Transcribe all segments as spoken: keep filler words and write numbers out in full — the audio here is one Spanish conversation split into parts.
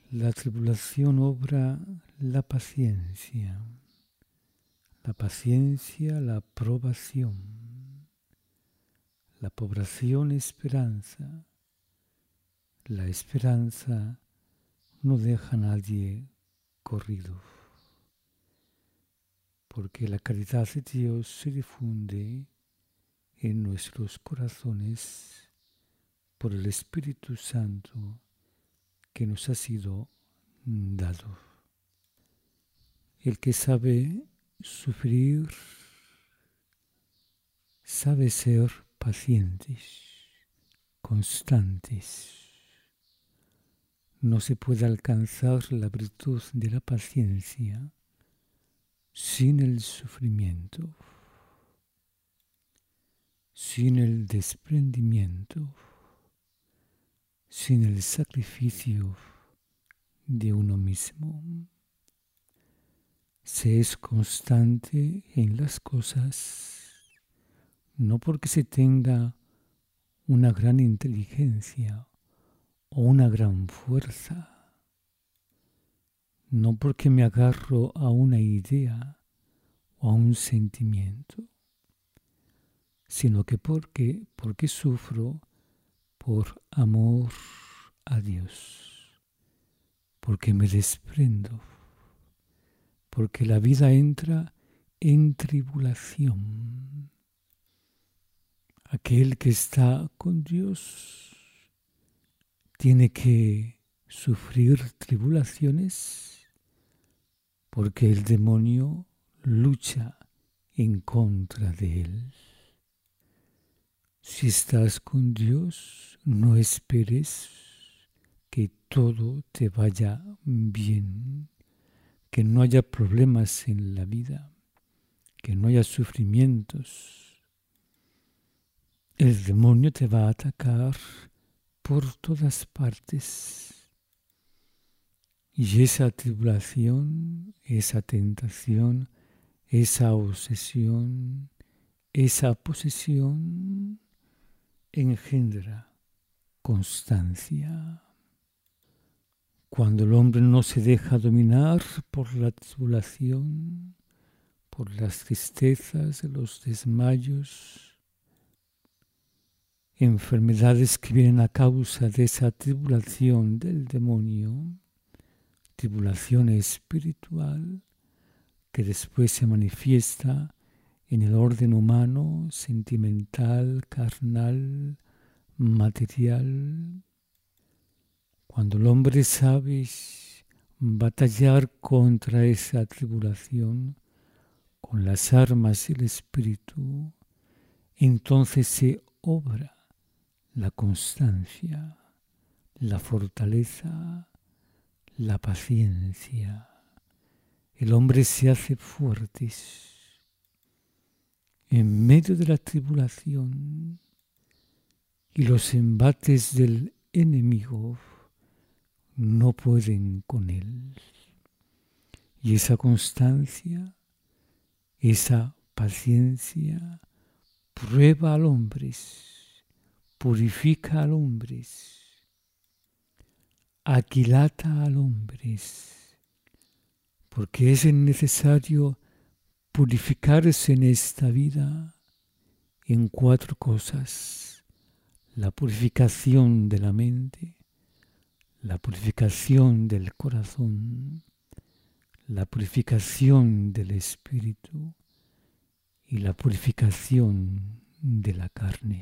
La tribulación obra la paciencia, la paciencia la aprobación, la aprobación esperanza, la esperanza no deja a nadie corrido, porque la caridad de Dios se difunde en nuestros corazones por el Espíritu Santo que nos ha sido dado. El que sabe sufrir, sabe ser pacientes, constantes. No se puede alcanzar la virtud de la paciencia sin el sufrimiento, sin el desprendimiento, sin el sacrificio de uno mismo. Se es constante en las cosas, no porque se tenga una gran inteligencia o una gran fuerza, no porque me agarro a una idea o a un sentimiento, sino que porque, porque sufro por amor a Dios, porque me desprendo, porque la vida entra en tribulación. Aquel que está con Dios tiene que sufrir tribulaciones porque el demonio lucha en contra de él. Si estás con Dios, no esperes que todo te vaya bien, que no haya problemas en la vida, que no haya sufrimientos. El demonio te va a atacar por todas partes. Y esa tribulación, esa tentación, esa obsesión, esa posesión engendra constancia. Cuando el hombre no se deja dominar por la tribulación, por las tristezas, los desmayos, enfermedades que vienen a causa de esa tribulación del demonio, tribulación espiritual que después se manifiesta en el orden humano, sentimental, carnal, material. Cuando el hombre sabe batallar contra esa tribulación con las armas del Espíritu, entonces se obra la constancia, la fortaleza, la paciencia. El hombre se hace fuerte en medio de la tribulación y los embates del enemigo no pueden con él. Y esa constancia, esa paciencia, prueba al hombre, purifica al hombre, aquilata al hombre, porque es necesario purificarse en esta vida en cuatro cosas: la purificación de la mente, la purificación del corazón, la purificación del espíritu y la purificación de la carne.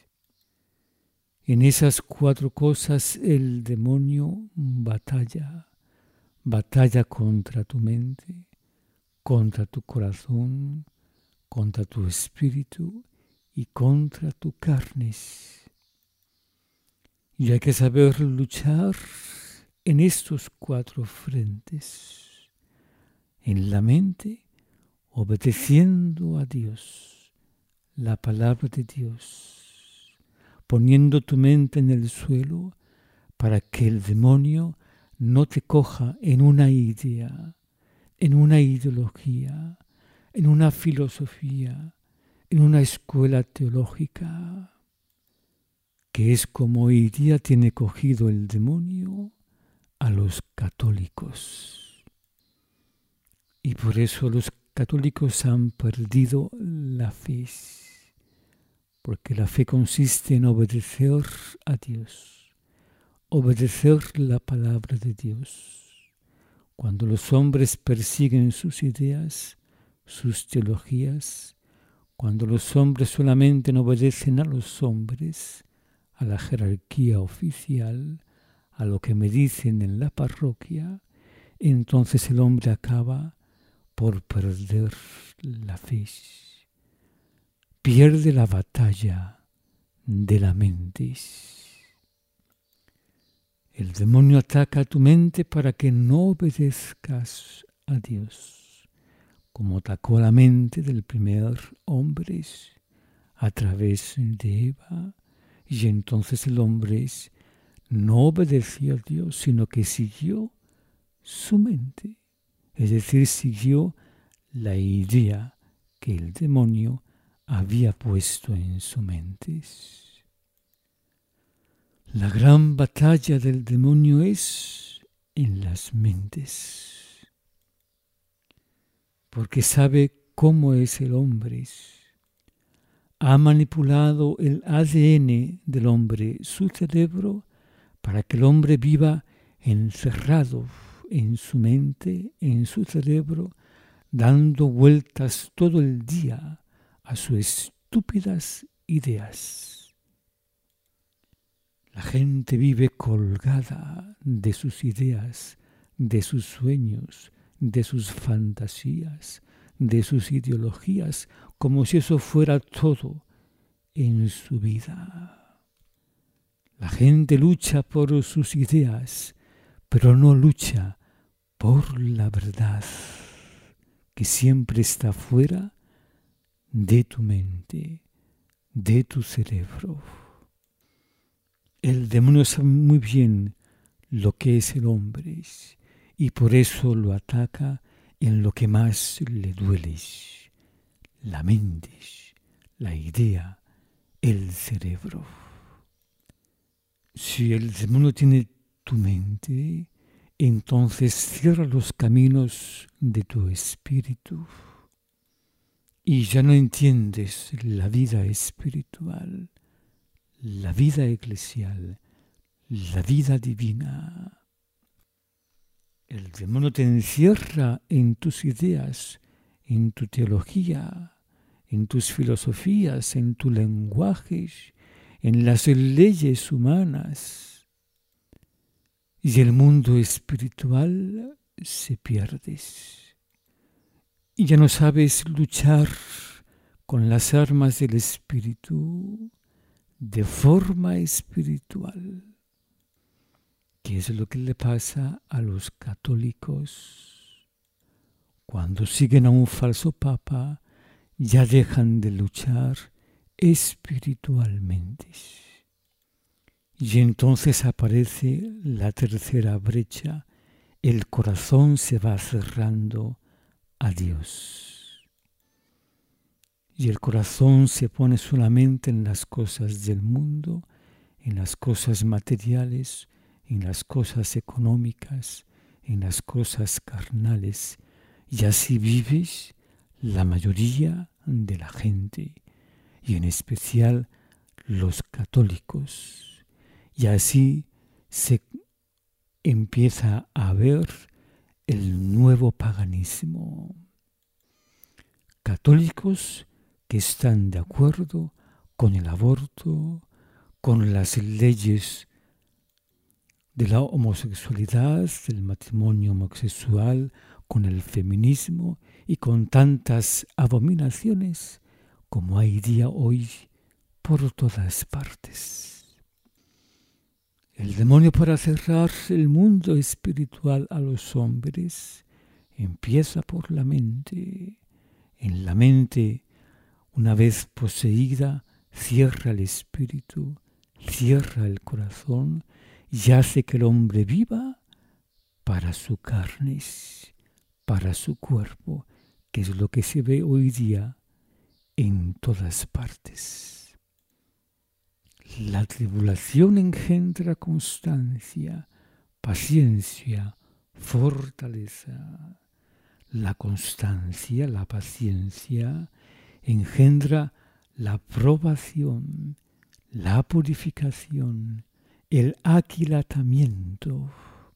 En esas cuatro cosas el demonio batalla, batalla contra tu mente, contra tu corazón, contra tu espíritu y contra tu carne. Y hay que saber luchar en estos cuatro frentes. En la mente, obedeciendo a Dios, la palabra de Dios, poniendo tu mente en el suelo para que el demonio no te coja en una idea, en una ideología, en una filosofía, en una escuela teológica, que es como hoy día tiene cogido el demonio a los católicos. Y por eso los católicos han perdido la fe, porque la fe consiste en obedecer a Dios, obedecer la palabra de Dios. Cuando los hombres persiguen sus ideas, sus teologías, cuando los hombres solamente no obedecen a los hombres, a la jerarquía oficial, a lo que me dicen en la parroquia, entonces el hombre acaba por perder la fe. Pierde la batalla de la mente. El demonio ataca a tu mente para que no obedezcas a Dios, como atacó a la mente del primer hombre a través de Eva, y entonces el hombre no obedeció a Dios, sino que siguió su mente, es decir, siguió la idea que el demonio había puesto en su mente. La gran batalla del demonio es en las mentes, porque sabe cómo es el hombre. Ha manipulado el A D N del hombre, su cerebro, para que el hombre viva encerrado en su mente, en su cerebro, dando vueltas todo el día a sus estúpidas ideas. La gente vive colgada de sus ideas, de sus sueños, de sus fantasías, de sus ideologías, como si eso fuera todo en su vida. La gente lucha por sus ideas, pero no lucha por la verdad, que siempre está fuera de tu mente, de tu cerebro. El demonio sabe muy bien lo que es el hombre y por eso lo ataca en lo que más le duele, la mente, la idea, el cerebro. Si el demonio tiene tu mente, entonces cierra los caminos de tu espíritu y ya no entiendes la vida espiritual, la vida eclesial, la vida divina. El demonio te encierra en tus ideas, en tu teología, en tus filosofías, en tu lenguaje, en las leyes humanas. Y el mundo espiritual se pierde. Y ya no sabes luchar con las armas del espíritu de forma espiritual. ¿Qué es lo que le pasa a los católicos? Cuando siguen a un falso papa, ya dejan de luchar espiritualmente. Y entonces aparece la tercera brecha, el corazón se va cerrando a Dios. Y el corazón se pone solamente en las cosas del mundo, en las cosas materiales, en las cosas económicas, en las cosas carnales. Y así vives la mayoría de la gente, y en especial los católicos. Y así se empieza a ver el nuevo paganismo. Católicos que están de acuerdo con el aborto, con las leyes de la homosexualidad, del matrimonio homosexual, con el feminismo y con tantas abominaciones como hay día hoy por todas partes. El demonio, para cerrar el mundo espiritual a los hombres, empieza por la mente. En la mente, una vez poseída, cierra el espíritu, cierra el corazón y hace que el hombre viva para su carne, para su cuerpo, que es lo que se ve hoy día en todas partes. La tribulación engendra constancia, paciencia, fortaleza. La constancia, la paciencia, engendra la aprobación, la purificación, el aquilatamiento.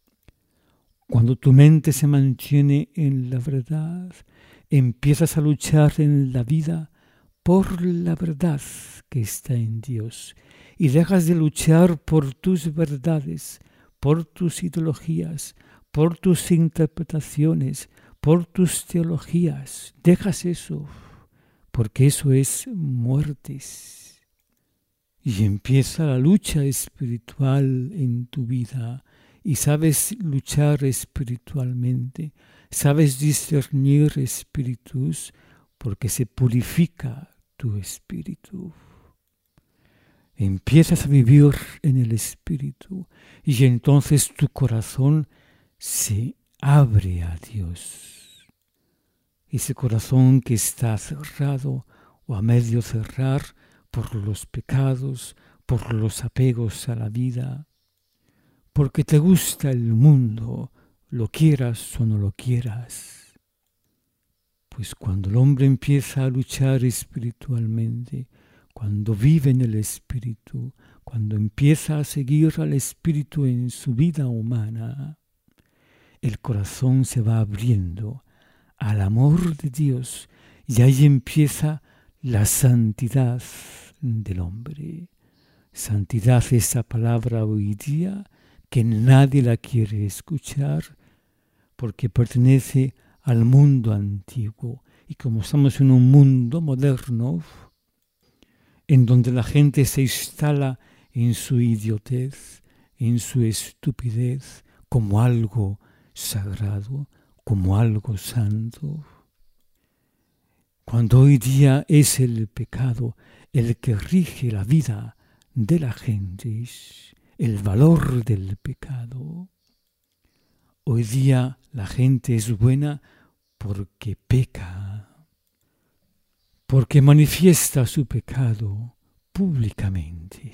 Cuando tu mente se mantiene en la verdad, empiezas a luchar en la vida por la verdad que está en Dios y dejas de luchar por tus verdades, por tus ideologías, por tus interpretaciones, por tus teologías. Dejas eso, porque eso es muertes. Y empieza la lucha espiritual en tu vida. Y sabes luchar espiritualmente, sabes discernir espíritus, porque se purifica tu espíritu. Empiezas a vivir en el espíritu y entonces tu corazón se abre a Dios. Ese corazón que está cerrado o a medio cerrar por los pecados, por los apegos a la vida, porque te gusta el mundo, lo quieras o no lo quieras. Pues cuando el hombre empieza a luchar espiritualmente, cuando vive en el espíritu, cuando empieza a seguir al espíritu en su vida humana, el corazón se va abriendo al amor de Dios y ahí empieza la santidad del hombre. Santidad, esa palabra hoy día que nadie la quiere escuchar porque pertenece al mundo antiguo. Y como estamos en un mundo moderno, en donde la gente se instala en su idiotez, en su estupidez, como algo sagrado, como algo santo. Cuando hoy día es el pecado el que rige la vida de la gente, el valor del pecado. Hoy día la gente es buena porque peca, porque manifiesta su pecado públicamente.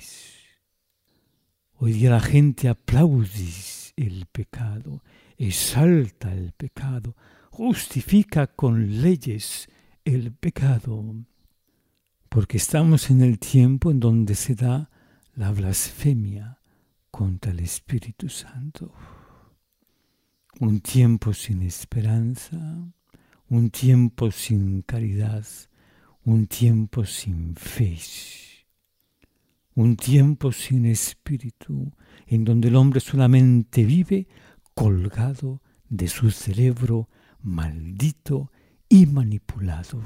Hoy día la gente aplaude el pecado, exalta el pecado, justifica con leyes el pecado, porque estamos en el tiempo en donde se da la blasfemia contra el Espíritu Santo. Un tiempo sin esperanza, un tiempo sin caridad, un tiempo sin fe, un tiempo sin espíritu, en donde el hombre solamente vive colgado de su cerebro maldito y manipulado.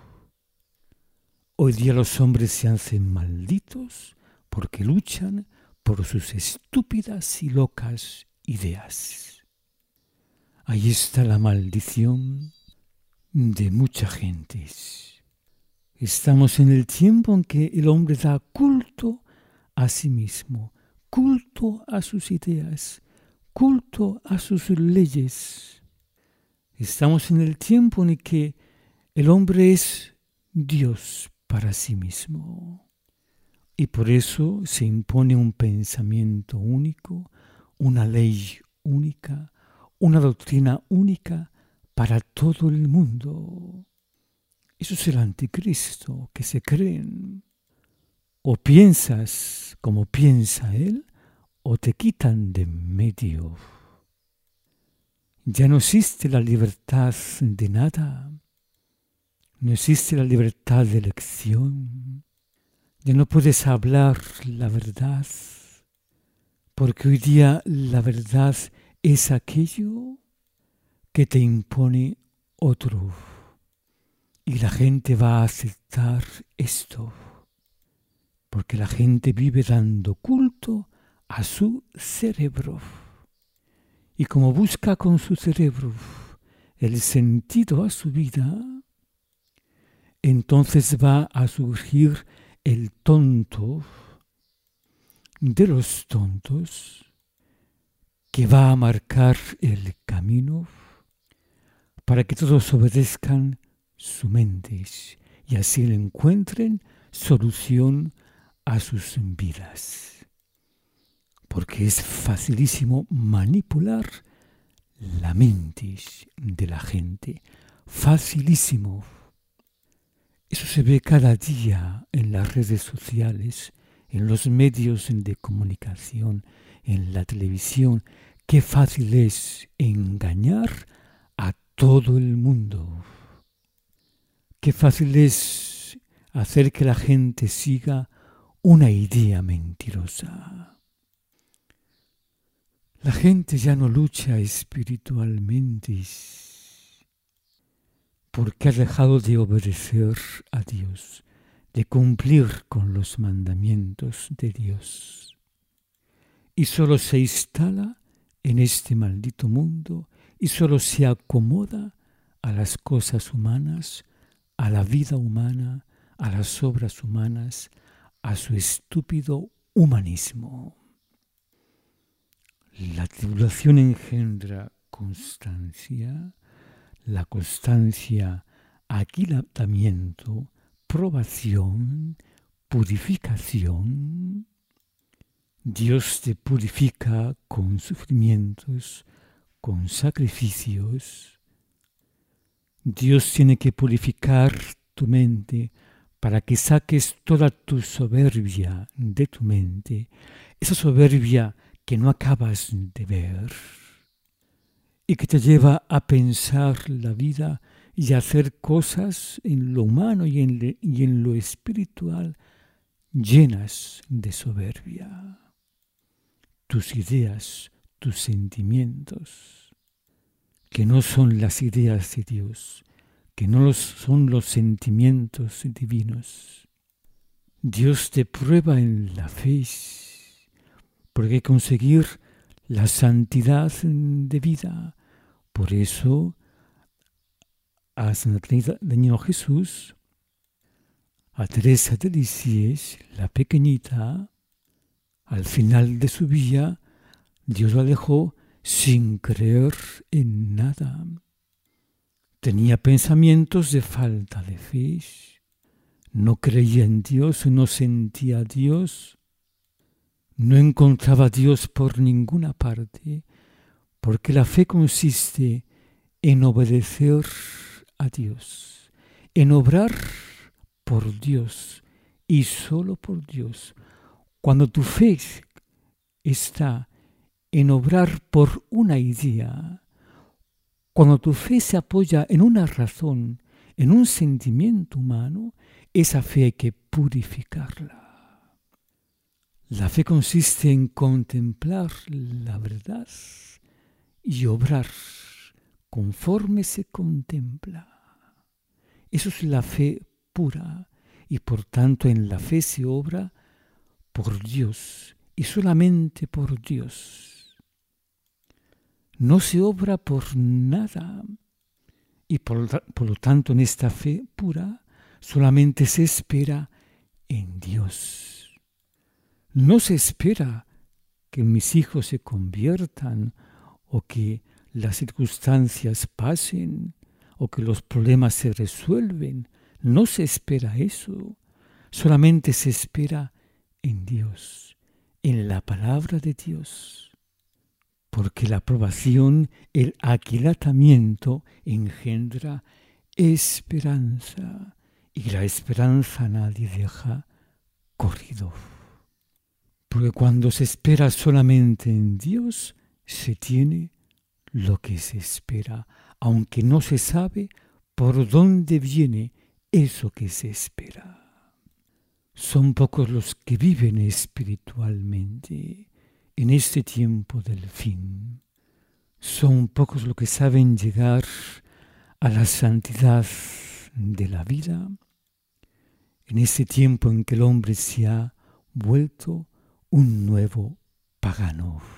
Hoy día los hombres se hacen malditos porque luchan por sus estúpidas y locas ideas. Ahí está la maldición de mucha gente. Estamos en el tiempo en que el hombre da culto a sí mismo, culto a sus ideas, culto a sus leyes. Estamos en el tiempo en el que el hombre es Dios para sí mismo. Y por eso se impone un pensamiento único, una ley única, una doctrina única para todo el mundo. Eso es el anticristo que se creen. O piensas como piensa él, o te quitan de en medio. Ya no existe la libertad de nada. No existe la libertad de elección. Ya no puedes hablar la verdad, porque hoy día la verdad es aquello que te impone otro. Y la gente va a aceptar esto, porque la gente vive dando culto a su cerebro. Y como busca con su cerebro el sentido a su vida, entonces va a surgir el tonto de los tontos que va a marcar el camino para que todos obedezcan su mente y así le encuentren solución a sus vidas. porque es facilísimo manipular la mente de la gente. Facilísimo. Eso se ve cada día en las redes sociales, en los medios de comunicación, en la televisión. Qué fácil es engañar a todo el mundo. Qué fácil es hacer que la gente siga una idea mentirosa. La gente ya no lucha espiritualmente porque ha dejado de obedecer a Dios, de cumplir con los mandamientos de Dios. Y solo se instala en este maldito mundo y solo se acomoda a las cosas humanas, a la vida humana, a las obras humanas, a su estúpido humanismo. La tribulación engendra constancia, la constancia, aquilatamiento, probación, purificación. Dios te purifica con sufrimientos, con sacrificios. Dios tiene que purificar tu mente para que saques toda tu soberbia de tu mente, esa soberbia que no acabas de ver y que te lleva a pensar la vida y a hacer cosas en lo humano y en, le, y en lo espiritual llenas de soberbia. Tus ideas, tus sentimientos, que no son las ideas de Dios, que no son los sentimientos divinos. Dios te prueba en la fe, porque hay que conseguir la santidad de vida. Por eso, a Santa Teresa del Niño Jesús, a Teresa de Lisieux, la pequeñita, al final de su vida, Dios la dejó sin creer en nada. Tenía pensamientos de falta de fe. No creía en Dios, no sentía a Dios. No encontraba a Dios por ninguna parte, porque la fe consiste en obedecer a Dios, en obrar por Dios y solo por Dios. Cuando tu fe está en obrar por una idea, cuando tu fe se apoya en una razón, en un sentimiento humano, esa fe hay que purificarla. La fe consiste en contemplar la verdad y obrar conforme se contempla. Eso es la fe pura y por tanto en la fe se obra por Dios y solamente por Dios. No se obra por nada y por, por lo tanto en esta fe pura solamente se espera en Dios. No se espera que mis hijos se conviertan o que las circunstancias pasen o que los problemas se resuelven. No se espera eso. Solamente se espera en Dios, en la palabra de Dios. Porque la aprobación, el aquilatamiento engendra esperanza y la esperanza nadie deja corrido. Porque cuando se espera solamente en Dios, se tiene lo que se espera, aunque no se sabe por dónde viene eso que se espera. Son pocos los que viven espiritualmente en este tiempo del fin. Son pocos los que saben llegar a la santidad de la vida en este tiempo en que el hombre se ha vuelto un nuevo pagano.